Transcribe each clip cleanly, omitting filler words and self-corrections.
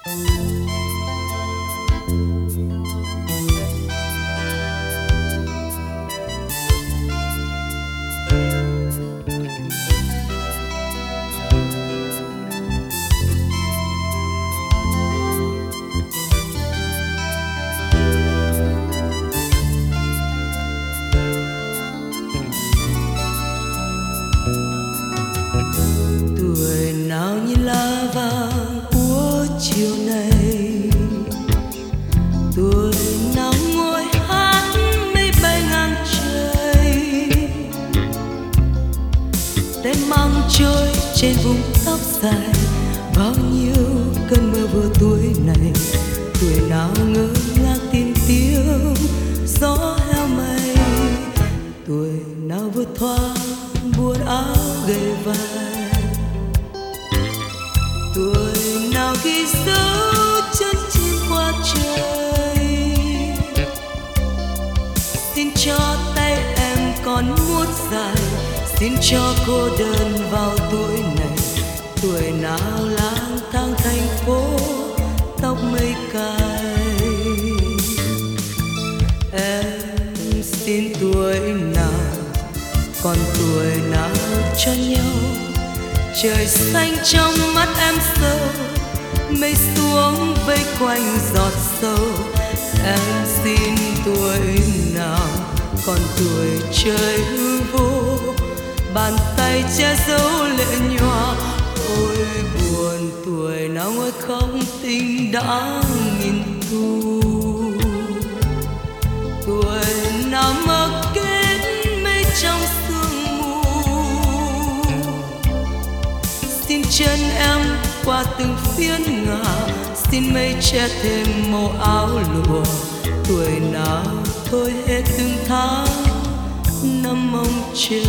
Tuổi nào như lá vàng của chiều nay, tuổi nào ngồi hát mây bay ngang trời, tay mang trôi trên vùng tóc dài. Bao nhiêu cơn mơ vừa tuổi này, tuổi nào ngơ ngác tìm tiếng gió heo mây, tuổi nào vừa thoáng buồn áo gầy vai, tuổi nào ghi dấu chân chim qua trời. Xin cho tay em còn muốt dài, xin cho cô đơn vào tuổi này, tuổi nào lang thang thành phố tóc mây cài. Em xin tuổi nào còn tuổi nào cho nhau, trời xanh trong mắt em sâu, mây xuống vây quanh giọt sâu. Em xin tuổi nào còn tuổi trời hư vô, bàn tay che giấu lệ nhòa. Ôi buồn tuổi nào ngồi không tình đã nghìn thu, tuổi nào mơ kết mây trong sương mù. Xin chân em qua từng phiên ngả, xin mây che thêm màu áo lụa. Tuổi nào thôi hết từng tháng năm mong chờ.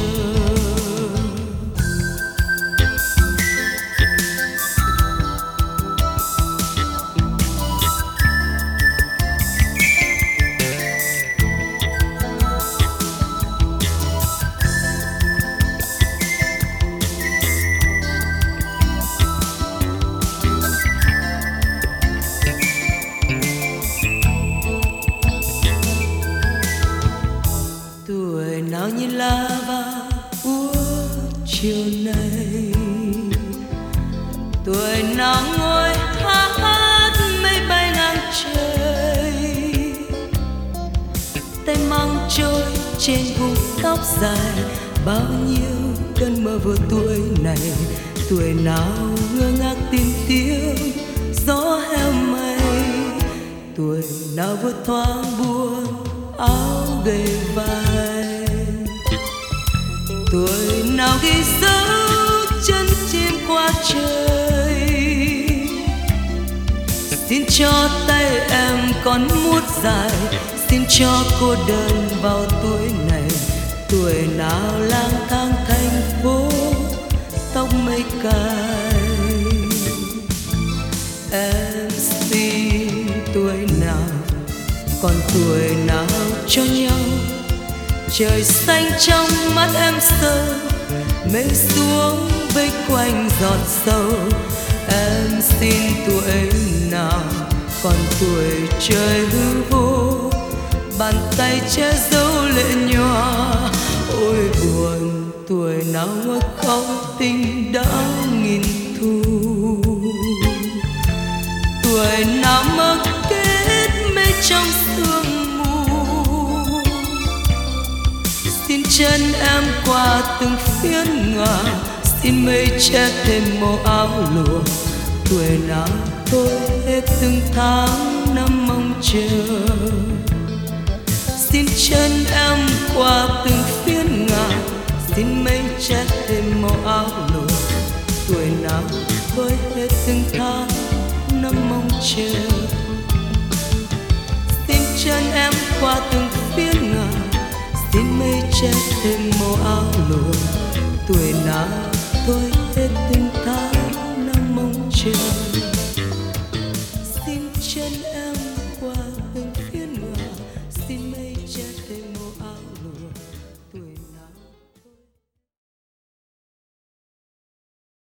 Tuổi nào như lá vàng của chiều nay, tuổi nào ngồi hát mây bay ngang trời, tay mang trôi trên vùng tóc dài. Bao nhiêu cơn mơ vừa tuổi này, tuổi nào ngơ ngác tìm tiếng gió heo mây, tuổi nào vừa thoáng buồn áo gầy vai, tuổi nào ghi dấu chân chim qua trời. Xin cho tay em còn muốt dài, xin cho cô đơn vào tuổi này, tuổi nào lang thang thành phố tóc mây cài. Em xin tuổi nào còn tuổi nào cho nhau, trời xanh trong mắt em sâu, mây xuống vây quanh giọt sâu. Em xin tuổi nào còn tuổi trời hư vô, bàn tay che giấu lệ nhòa. Ôi buồn tuổi nào ngồi khóc tình đã nghìn thu, tuổi nào mơ kết mây trong sương mù. Xin chân em qua từng phiên ngả, xin mây che thêm màu áo lụa. Tuổi nào thôi hết từng tháng năm mong chờ. Xin chân em qua từng phiên ngả, xin mây che thêm màu áo lụa. Tuổi nào thôi hết từng tháng năm mong chờ. Xin chân em qua từng phiên ngả, xin mây che thêm màu áo lụa. Tuổi nào thôi hết từng